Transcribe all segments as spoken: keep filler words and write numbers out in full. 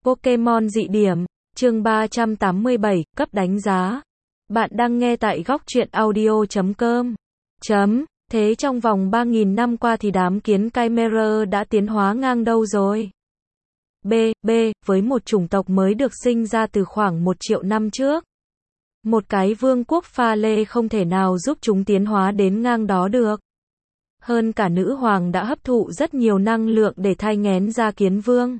Pokemon dị điểm, chương ba trăm tám mươi bảy, cấp đánh giá. Bạn đang nghe tại góc truyện audio chấm com. Chấm, thế trong vòng ba nghìn năm qua thì đám kiến Chimera đã tiến hóa ngang đâu rồi? B. B. Với một chủng tộc mới được sinh ra từ khoảng một triệu năm trước. Một cái vương quốc pha lê không thể nào giúp chúng tiến hóa đến ngang đó được. Hơn cả nữ hoàng đã hấp thụ rất nhiều năng lượng để thai nghén ra kiến vương.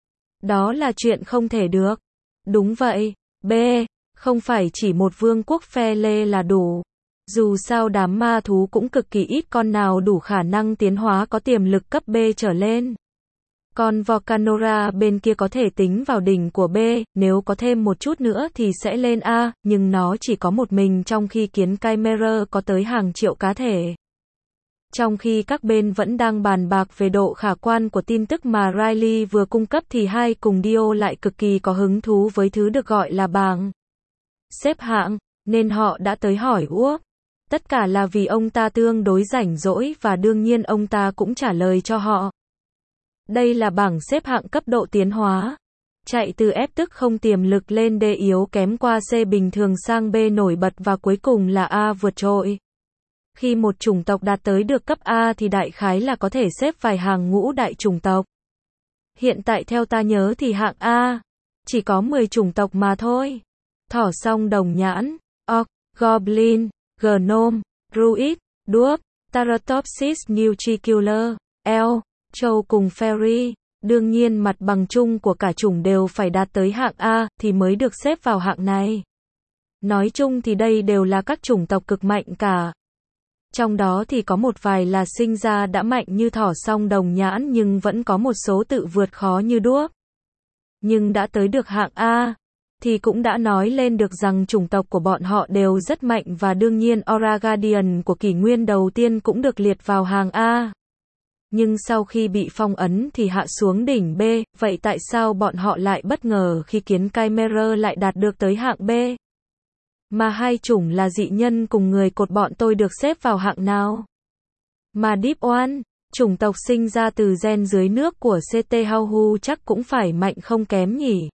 Đó là chuyện không thể được. Đúng vậy. B. Không phải chỉ một vương quốc phe lê là đủ. Dù sao đám ma thú cũng cực kỳ ít con nào đủ khả năng tiến hóa có tiềm lực cấp B trở lên. Còn Volcanora bên kia có thể tính vào đỉnh của B, nếu có thêm một chút nữa thì sẽ lên A, nhưng nó chỉ có một mình trong khi kiến Chimera có tới hàng triệu cá thể. Trong khi các bên vẫn đang bàn bạc về độ khả quan của tin tức mà Riley vừa cung cấp thì hai cùng Dio lại cực kỳ có hứng thú với thứ được gọi là bảng xếp hạng, nên họ đã tới hỏi Uốc. Tất cả là vì ông ta tương đối rảnh rỗi và đương nhiên ông ta cũng trả lời cho họ. Đây là bảng xếp hạng cấp độ tiến hóa. Chạy từ F tức không tiềm lực lên D yếu kém qua C bình thường sang B nổi bật và cuối cùng là A vượt trội. Khi một chủng tộc đạt tới được cấp A thì đại khái là có thể xếp vài hàng ngũ đại chủng tộc. Hiện tại theo ta nhớ thì hạng A chỉ có mười chủng tộc mà thôi. Thỏ song đồng nhãn, Orc, Goblin, Gnome, Druid, Dwarf, Taratopsis Nutricular, Elf, Trâu cùng Fairy. Đương nhiên mặt bằng chung của cả chủng đều phải đạt tới hạng A thì mới được xếp vào hạng này. Nói chung thì đây đều là các chủng tộc cực mạnh cả. Trong đó thì có một vài là sinh ra đã mạnh như thỏ song đồng nhãn nhưng vẫn có một số tự vượt khó như đuốc. Nhưng đã tới được hạng A, thì cũng đã nói lên được rằng chủng tộc của bọn họ đều rất mạnh và đương nhiên Aura Guardian của kỷ nguyên đầu tiên cũng được liệt vào hàng A. Nhưng sau khi bị phong ấn thì hạ xuống đỉnh B, vậy tại sao bọn họ lại bất ngờ khi kiến Chimera lại đạt được tới hạng B? Mà hai chủng là dị nhân cùng người cột bọn tôi được xếp vào hạng nào? Mà Deep One, chủng tộc sinh ra từ gen dưới nước của xê tê Hauhu chắc cũng phải mạnh không kém nhỉ?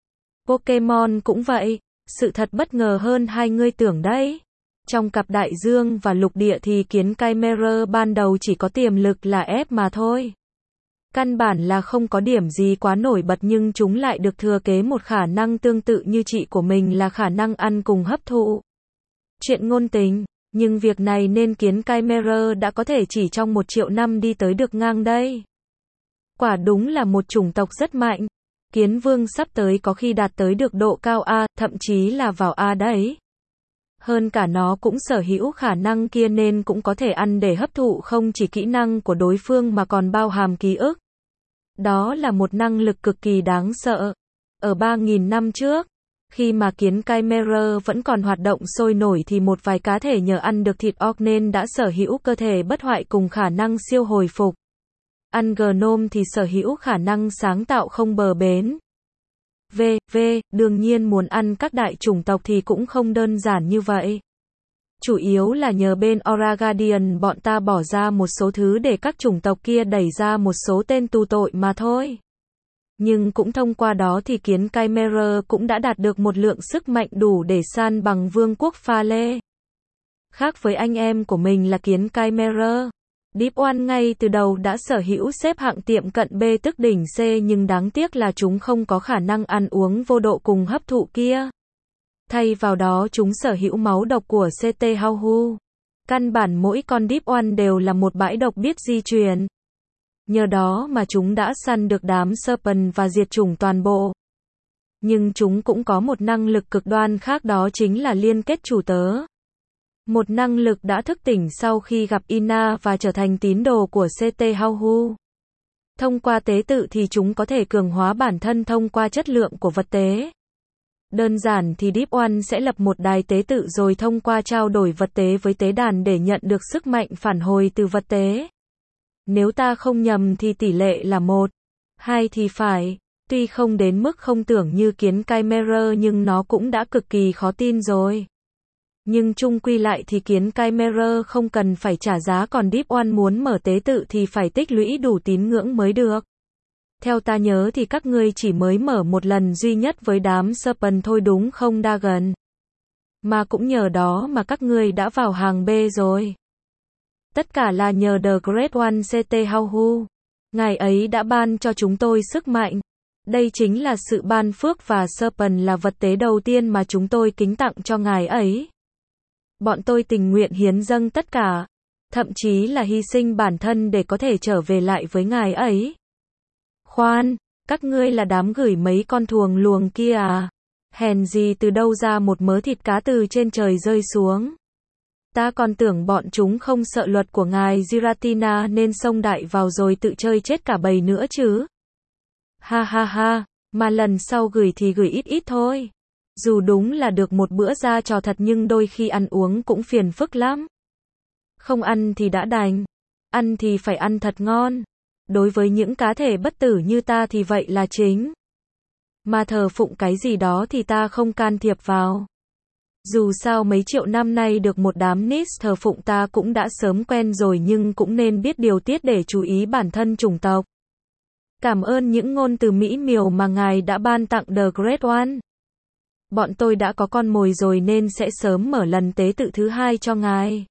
Pokemon cũng vậy, sự thật bất ngờ hơn hai ngươi tưởng đấy. Trong cặp đại dương và lục địa thì kiến Chimera ban đầu chỉ có tiềm lực là F mà thôi. Căn bản là không có điểm gì quá nổi bật nhưng chúng lại được thừa kế một khả năng tương tự như chị của mình là khả năng ăn cùng hấp thụ. Chuyện ngôn tình, nhưng việc này nên kiến Chimera đã có thể chỉ trong một triệu năm đi tới được ngang đây. Quả đúng là một chủng tộc rất mạnh. Kiến vương sắp tới có khi đạt tới được độ cao A, thậm chí là vào A đấy. Hơn cả nó cũng sở hữu khả năng kia nên cũng có thể ăn để hấp thụ không chỉ kỹ năng của đối phương mà còn bao hàm ký ức. Đó là một năng lực cực kỳ đáng sợ. Ở ba nghìn năm trước, khi mà kiến Chimera vẫn còn hoạt động sôi nổi thì một vài cá thể nhờ ăn được thịt orc nên đã sở hữu cơ thể bất hoại cùng khả năng siêu hồi phục. Ăn Gnome thì sở hữu khả năng sáng tạo không bờ bến. V. V. Đương nhiên muốn ăn các đại chủng tộc thì cũng không đơn giản như vậy. Chủ yếu là nhờ bên Aura Guardian bọn ta bỏ ra một số thứ để các chủng tộc kia đẩy ra một số tên tù tội mà thôi. Nhưng cũng thông qua đó thì kiến Chimera cũng đã đạt được một lượng sức mạnh đủ để san bằng vương quốc pha lê. Khác với anh em của mình là kiến Chimera, Deep One ngay từ đầu đã sở hữu xếp hạng tiệm cận B tức đỉnh C nhưng đáng tiếc là chúng không có khả năng ăn uống vô độ cùng hấp thụ kia. Thay vào đó chúng sở hữu máu độc của xê tê Hauhu. Căn bản mỗi con Deep One đều là một bãi độc biết di truyền. Nhờ đó mà chúng đã săn được đám Serpent và diệt chủng toàn bộ. Nhưng chúng cũng có một năng lực cực đoan khác đó chính là liên kết chủ tớ. Một năng lực đã thức tỉnh sau khi gặp Ina và trở thành tín đồ của xê tê Hauhu. Thông qua tế tự thì chúng có thể cường hóa bản thân thông qua chất lượng của vật tế. Đơn giản thì Deep One sẽ lập một đài tế tự rồi thông qua trao đổi vật tế với tế đàn để nhận được sức mạnh phản hồi từ vật tế. Nếu ta không nhầm thì tỷ lệ là một, hai thì phải. Tuy không đến mức không tưởng như kiến Chimera nhưng nó cũng đã cực kỳ khó tin rồi. Nhưng chung quy lại thì kiến Chimera không cần phải trả giá còn Deep One muốn mở tế tự thì phải tích lũy đủ tín ngưỡng mới được. Theo ta nhớ thì các ngươi chỉ mới mở một lần duy nhất với đám Serpent thôi đúng không Dagon? Mà cũng nhờ đó mà các ngươi đã vào hàng B rồi. Tất cả là nhờ The Great One xê tê Hauhu. Ngài ấy đã ban cho chúng tôi sức mạnh. Đây chính là sự ban phước và Serpent là vật tế đầu tiên mà chúng tôi kính tặng cho ngài ấy. Bọn tôi tình nguyện hiến dâng tất cả, thậm chí là hy sinh bản thân để có thể trở về lại với ngài ấy. Khoan, các ngươi là đám gửi mấy con thuồng luồng kia à? Hèn gì từ đâu ra một mớ thịt cá từ trên trời rơi xuống. Ta còn tưởng bọn chúng không sợ luật của ngài Giratina nên xông đại vào rồi tự chơi chết cả bầy nữa chứ. Ha ha ha, mà lần sau gửi thì gửi ít ít thôi. Dù đúng là được một bữa ra trò thật nhưng đôi khi ăn uống cũng phiền phức lắm. Không ăn thì đã đành, ăn thì phải ăn thật ngon. Đối với những cá thể bất tử như ta thì vậy là chính. Mà thờ phụng cái gì đó thì ta không can thiệp vào. Dù sao mấy triệu năm nay được một đám Nis thờ phụng ta cũng đã sớm quen rồi nhưng cũng nên biết điều tiết để chú ý bản thân chủng tộc. Cảm ơn những ngôn từ mỹ miều mà ngài đã ban tặng The Great One. Bọn tôi đã có con mồi rồi nên sẽ sớm mở lần tế tự thứ hai cho ngài.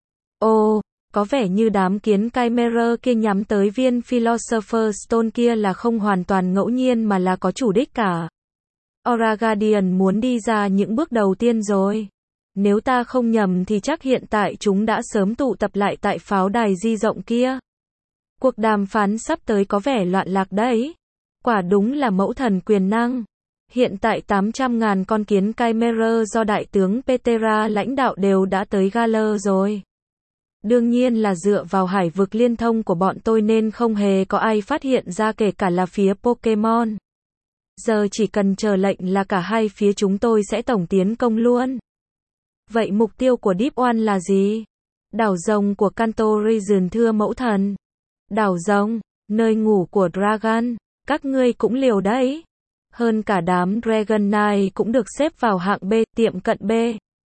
Ồ, có vẻ như đám kiến Chimera kia nhắm tới viên Philosopher's Stone kia là không hoàn toàn ngẫu nhiên mà là có chủ đích cả. Aura Guardian muốn đi ra những bước đầu tiên rồi. Nếu ta không nhầm thì chắc hiện tại chúng đã sớm tụ tập lại tại pháo đài di rộng kia. Cuộc đàm phán sắp tới có vẻ loạn lạc đấy. Quả đúng là mẫu thần quyền năng. Hiện tại tám trăm ngàn con kiến Chimera do đại tướng Petera lãnh đạo đều đã tới Galer rồi. Đương nhiên là dựa vào hải vực liên thông của bọn tôi nên không hề có ai phát hiện ra kể cả là phía Pokemon. Giờ chỉ cần chờ lệnh là cả hai phía chúng tôi sẽ tổng tiến công luôn. Vậy mục tiêu của Deep One là gì? Đảo rồng của Kanto Region thưa mẫu thần. Đảo rồng, nơi ngủ của Dragon. Các ngươi cũng liều đấy. Hơn cả đám Dragonite cũng được xếp vào hạng B, tiệm cận B.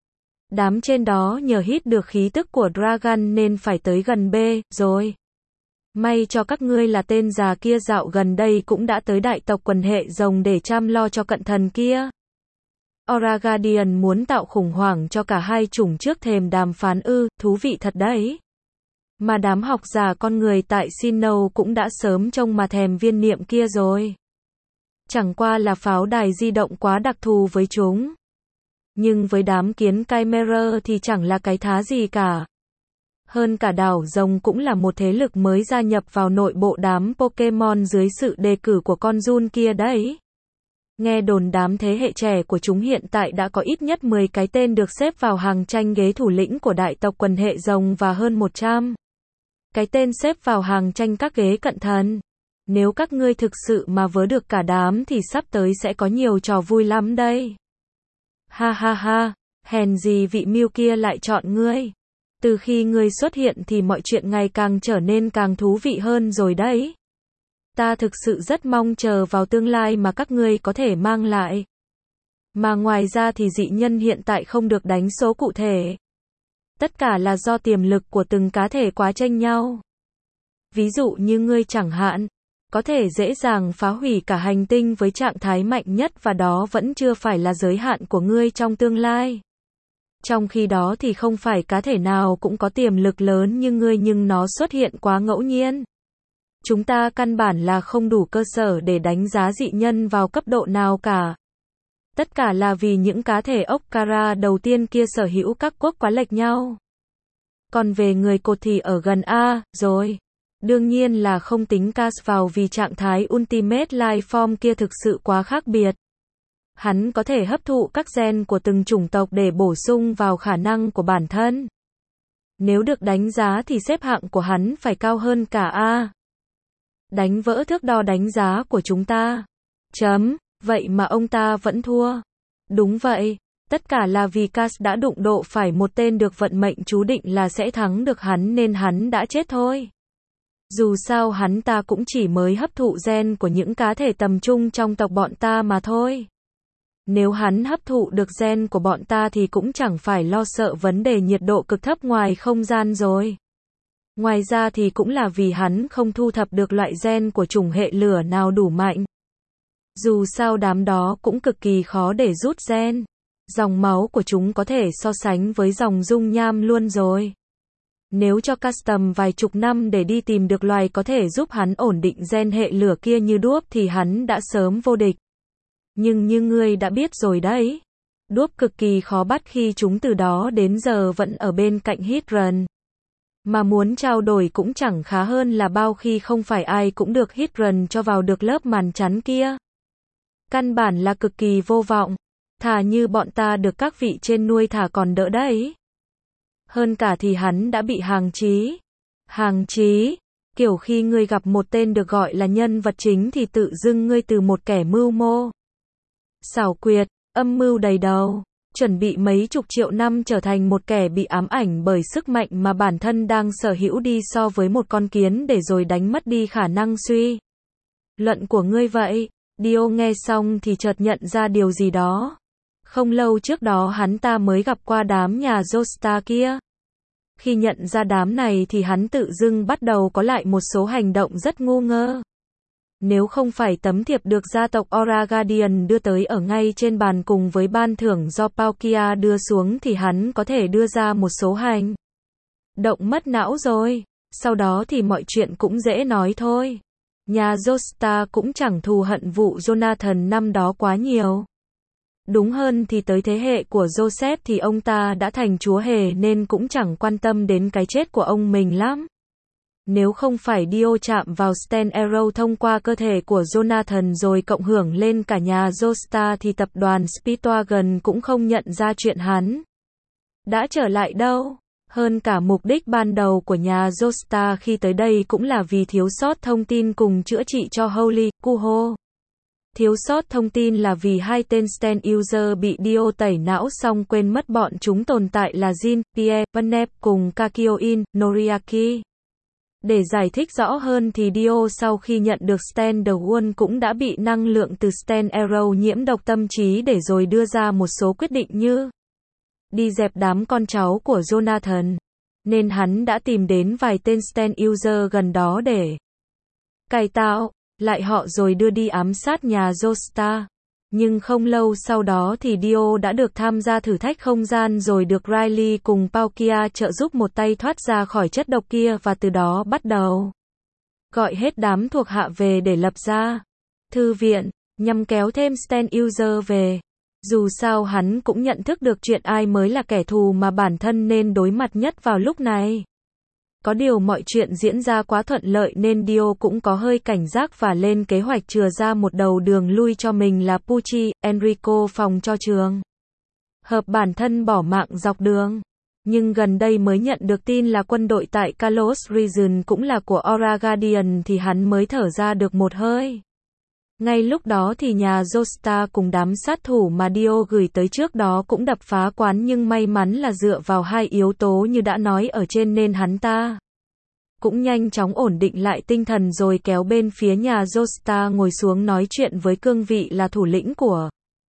Đám trên đó nhờ hít được khí tức của Dragon nên phải tới gần B, rồi. May cho các ngươi là tên già kia dạo gần đây cũng đã tới đại tộc quần hệ rồng để chăm lo cho cận thần kia. Aura Guardian muốn tạo khủng hoảng cho cả hai chủng trước thềm đàm phán ư, thú vị thật đấy. Mà đám học giả con người tại Sinnoh cũng đã sớm trông mà thèm viên niệm kia rồi. Chẳng qua là pháo đài di động quá đặc thù với chúng. Nhưng với đám kiến Chimera thì chẳng là cái thá gì cả. Hơn cả đảo rồng cũng là một thế lực mới gia nhập vào nội bộ đám Pokemon dưới sự đề cử của con Jun kia đấy. Nghe đồn đám thế hệ trẻ của chúng hiện tại đã có ít nhất mười cái tên được xếp vào hàng tranh ghế thủ lĩnh của đại tộc quần hệ rồng và hơn một trăm cái tên xếp vào hàng tranh các ghế cận thần. Nếu các ngươi thực sự mà vớ được cả đám thì sắp tới sẽ có nhiều trò vui lắm đây. Ha ha ha, hèn gì vị Mew kia lại chọn ngươi. Từ khi ngươi xuất hiện thì mọi chuyện ngày càng trở nên càng thú vị hơn rồi đấy. Ta thực sự rất mong chờ vào tương lai mà các ngươi có thể mang lại. Mà ngoài ra thì dị nhân hiện tại không được đánh số cụ thể. Tất cả là do tiềm lực của từng cá thể quá chênh nhau. Ví dụ như ngươi chẳng hạn, có thể dễ dàng phá hủy cả hành tinh với trạng thái mạnh nhất và đó vẫn chưa phải là giới hạn của ngươi trong tương lai. Trong khi đó thì không phải cá thể nào cũng có tiềm lực lớn như ngươi nhưng nó xuất hiện quá ngẫu nhiên. Chúng ta căn bản là không đủ cơ sở để đánh giá dị nhân vào cấp độ nào cả. Tất cả là vì những cá thể Okara đầu tiên kia sở hữu các quốc quá lệch nhau. Còn về người cột thì ở gần A, rồi. Đương nhiên là không tính Cas vào vì trạng thái Ultimate Life Form kia thực sự quá khác biệt. Hắn có thể hấp thụ các gen của từng chủng tộc để bổ sung vào khả năng của bản thân. Nếu được đánh giá thì xếp hạng của hắn phải cao hơn cả A. Đánh vỡ thước đo đánh giá của chúng ta. Chấm, vậy mà ông ta vẫn thua. Đúng vậy, tất cả là vì Cas đã đụng độ phải một tên được vận mệnh chú định là sẽ thắng được hắn nên hắn đã chết thôi. Dù sao hắn ta cũng chỉ mới hấp thụ gen của những cá thể tầm trung trong tộc bọn ta mà thôi. Nếu hắn hấp thụ được gen của bọn ta thì cũng chẳng phải lo sợ vấn đề nhiệt độ cực thấp ngoài không gian rồi. Ngoài ra thì cũng là vì hắn không thu thập được loại gen của chủng hệ lửa nào đủ mạnh. Dù sao đám đó cũng cực kỳ khó để rút gen. Dòng máu của chúng có thể so sánh với dòng dung nham luôn rồi. Nếu cho custom vài chục năm để đi tìm được loài có thể giúp hắn ổn định gen hệ lửa kia như đuốc thì hắn đã sớm vô địch. Nhưng như ngươi đã biết rồi đấy. Đuốc cực kỳ khó bắt khi chúng từ đó đến giờ vẫn ở bên cạnh Hydran. Mà muốn trao đổi cũng chẳng khá hơn là bao khi không phải ai cũng được Hydran cho vào được lớp màn chắn kia. Căn bản là cực kỳ vô vọng. Thà như bọn ta được các vị trên nuôi thả còn đỡ đấy. Hơn cả thì hắn đã bị hàng chí. Hàng chí, kiểu khi ngươi gặp một tên được gọi là nhân vật chính thì tự dưng ngươi từ một kẻ mưu mô, xảo quyệt, âm mưu đầy đầu, chuẩn bị mấy chục triệu năm trở thành một kẻ bị ám ảnh bởi sức mạnh mà bản thân đang sở hữu đi so với một con kiến để rồi đánh mất đi khả năng suy luận của ngươi vậy. Dio nghe xong thì chợt nhận ra điều gì đó. Không lâu trước đó hắn ta mới gặp qua đám nhà Joestar kia. Khi nhận ra đám này thì hắn tự dưng bắt đầu có lại một số hành động rất ngu ngơ. Nếu không phải tấm thiệp được gia tộc Aura Guardian đưa tới ở ngay trên bàn cùng với ban thưởng do Palkia đưa xuống thì hắn có thể đưa ra một số hành động mất não rồi. Sau đó thì mọi chuyện cũng dễ nói thôi. Nhà Joestar cũng chẳng thù hận vụ Jonathan năm đó quá nhiều. Đúng hơn thì tới thế hệ của Joseph thì ông ta đã thành chúa hề nên cũng chẳng quan tâm đến cái chết của ông mình lắm. Nếu không phải Dio chạm vào Stan Arrow thông qua cơ thể của Jonathan rồi cộng hưởng lên cả nhà Joestar thì tập đoàn Speedwagon cũng không nhận ra chuyện hắn đã trở lại đâu. Hơn cả mục đích ban đầu của nhà Joestar khi tới đây cũng là vì thiếu sót thông tin cùng chữa trị cho Holy Kuho. Thiếu sót thông tin là vì hai tên Stan User bị Dio tẩy não xong quên mất bọn chúng tồn tại là Jin, Pierre, Vanep cùng Kakyoin, Noriaki. Để giải thích rõ hơn thì Dio sau khi nhận được Stan the One cũng đã bị năng lượng từ Stan Arrow nhiễm độc tâm trí để rồi đưa ra một số quyết định như đi dẹp đám con cháu của Jonathan. Nên hắn đã tìm đến vài tên Stan User gần đó để cải tạo lại họ rồi đưa đi ám sát nhà Joestar. Nhưng không lâu sau đó thì Dio đã được tham gia thử thách không gian rồi được Riley cùng Palkia trợ giúp một tay thoát ra khỏi chất độc kia và từ đó bắt đầu gọi hết đám thuộc hạ về để lập ra thư viện, nhằm kéo thêm Stan User về. Dù sao hắn cũng nhận thức được chuyện ai mới là kẻ thù mà bản thân nên đối mặt nhất vào lúc này. Có điều mọi chuyện diễn ra quá thuận lợi nên Dio cũng có hơi cảnh giác và lên kế hoạch chừa ra một đầu đường lui cho mình là Pucci, Enrico phòng cho trường hợp bản thân bỏ mạng dọc đường. Nhưng gần đây mới nhận được tin là quân đội tại Kalos Region cũng là của Aura Guardian thì hắn mới thở ra được một hơi. Ngay lúc đó thì nhà Joestar cùng đám sát thủ mà Dio gửi tới trước đó cũng đập phá quán nhưng may mắn là dựa vào hai yếu tố như đã nói ở trên nên hắn ta cũng nhanh chóng ổn định lại tinh thần rồi kéo bên phía nhà Joestar ngồi xuống nói chuyện với cương vị là thủ lĩnh của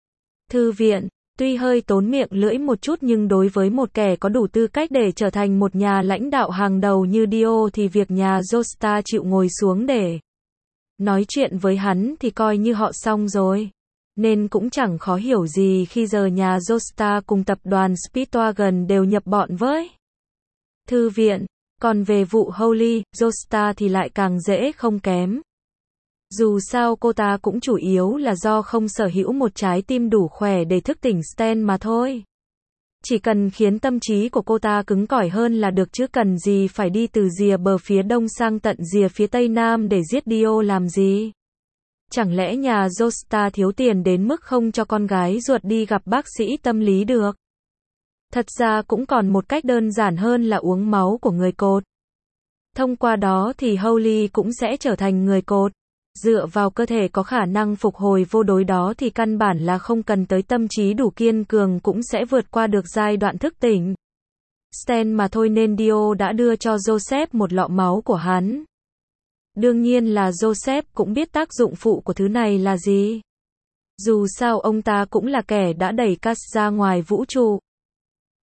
thư viện. Tuy hơi tốn miệng lưỡi một chút nhưng đối với một kẻ có đủ tư cách để trở thành một nhà lãnh đạo hàng đầu như Dio thì việc nhà Joestar chịu ngồi xuống để nói chuyện với hắn thì coi như họ xong rồi. Nên cũng chẳng khó hiểu gì khi giờ nhà Joestar cùng tập đoàn Speedwagon đều nhập bọn với thư viện. Còn về vụ Holy, Joestar thì lại càng dễ không kém. Dù sao cô ta cũng chủ yếu là do không sở hữu một trái tim đủ khỏe để thức tỉnh Stan mà thôi. Chỉ cần khiến tâm trí của cô ta cứng cỏi hơn là được chứ cần gì phải đi từ rìa bờ phía đông sang tận rìa phía tây nam để giết Dio làm gì. Chẳng lẽ nhà Joestar thiếu tiền đến mức không cho con gái ruột đi gặp bác sĩ tâm lý được? Thật ra cũng còn một cách đơn giản hơn là uống máu của người cột. Thông qua đó thì Holy cũng sẽ trở thành người cột. Dựa vào cơ thể có khả năng phục hồi vô đối đó thì căn bản là không cần tới tâm trí đủ kiên cường cũng sẽ vượt qua được giai đoạn thức tỉnh Stan mà thôi nên Dio đã đưa cho Joseph một lọ máu của hắn. Đương nhiên là Joseph cũng biết tác dụng phụ của thứ này là gì. Dù sao ông ta cũng là kẻ đã đẩy Cass ra ngoài vũ trụ.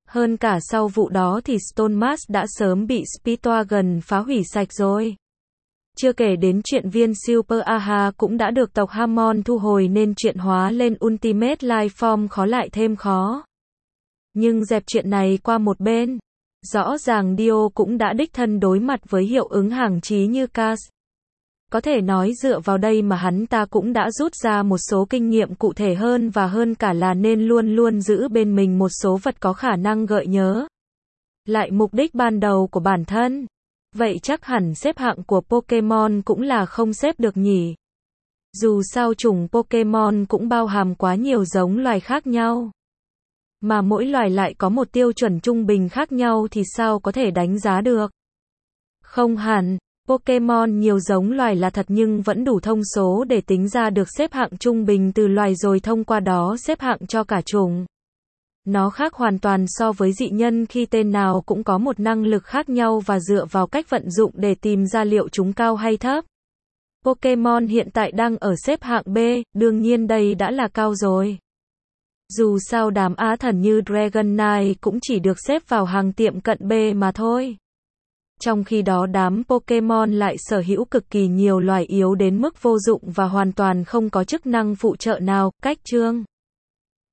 Hơn cả sau vụ đó thì Stonemas đã sớm bị Speedwagon phá hủy sạch rồi. Chưa kể đến chuyện viên Super a ha cũng đã được tộc Hammond thu hồi nên chuyện hóa lên Ultimate Lifeform khó lại thêm khó. Nhưng dẹp chuyện này qua một bên. Rõ ràng Dio cũng đã đích thân đối mặt với hiệu ứng hàng chí như Cars. Có thể nói dựa vào đây mà hắn ta cũng đã rút ra một số kinh nghiệm cụ thể hơn và hơn cả là nên luôn luôn giữ bên mình một số vật có khả năng gợi nhớ lại mục đích ban đầu của bản thân. Vậy chắc hẳn xếp hạng của Pokemon cũng là không xếp được nhỉ. Dù sao chủng Pokemon cũng bao hàm quá nhiều giống loài khác nhau. Mà mỗi loài lại có một tiêu chuẩn trung bình khác nhau thì sao có thể đánh giá được. Không hẳn, Pokemon nhiều giống loài là thật nhưng vẫn đủ thông số để tính ra được xếp hạng trung bình từ loài rồi thông qua đó xếp hạng cho cả chủng. Nó khác hoàn toàn so với dị nhân khi tên nào cũng có một năng lực khác nhau và dựa vào cách vận dụng để tìm ra liệu chúng cao hay thấp. Pokemon hiện tại đang ở xếp hạng B, đương nhiên đây đã là cao rồi. Dù sao đám á thần như Dragonite cũng chỉ được xếp vào hàng tiệm cận B mà thôi. Trong khi đó đám Pokemon lại sở hữu cực kỳ nhiều loài yếu đến mức vô dụng và hoàn toàn không có chức năng phụ trợ nào. Cách chương